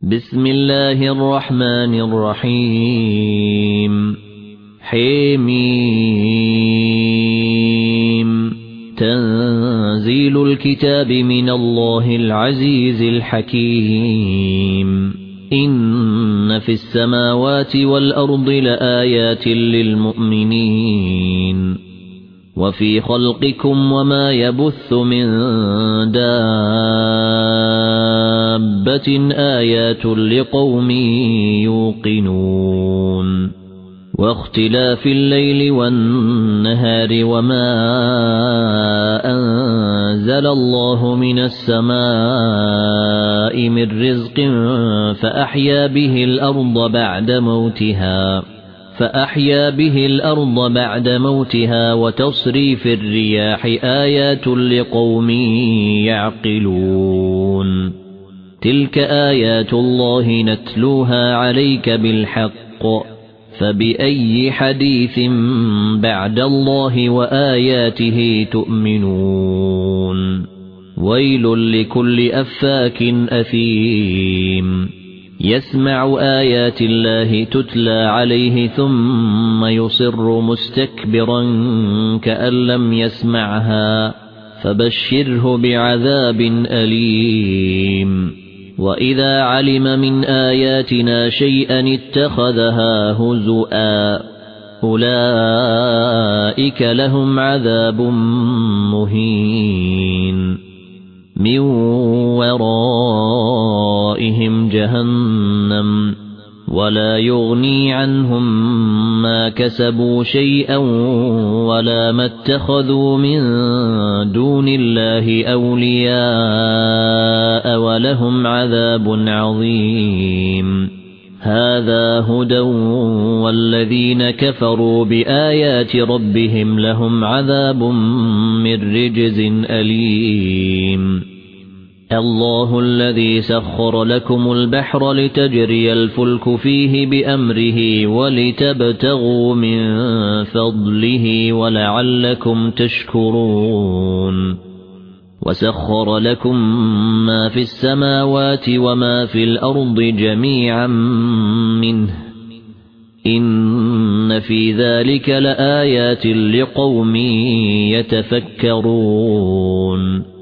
بسم الله الرحمن الرحيم حميم تنزيل الكتاب من الله العزيز الحكيم إن في السماوات والأرض لآيات للمؤمنين وفي خلقكم وما يبث من دابة آيات لقوم يوقنون واختلاف الليل والنهار وما أنزل الله من السماء من رزق فأحيا به الأرض بعد موتها وتصريف الرياح آيات لقوم يعقلون تلك آيات الله نتلوها عليك بالحق فبأي حديث بعد الله وآياته تؤمنون ويل لكل أفاك أثيم يسمع آيات الله تتلى عليه ثم يصر مستكبرا كأن لم يسمعها فبشره بعذاب أليم وإذا علم من آياتنا شيئا اتخذها هزؤا أولئك لهم عذاب مهين من ورائهم جهنم ولا يغني عنهم ما كسبوا شيئا ولا ما اتخذوا من دون الله أولياء ولهم عذاب عظيم هذا هدى والذين كفروا بآيات ربهم لهم عذاب من رجز أليم الله الذي سخر لكم البحر لتجري الفلك فيه بأمره ولتبتغوا من فضله ولعلكم تشكرون وسخر لكم ما في السماوات وما في الأرض جميعا منه إن في ذلك لآيات لقوم يتفكرون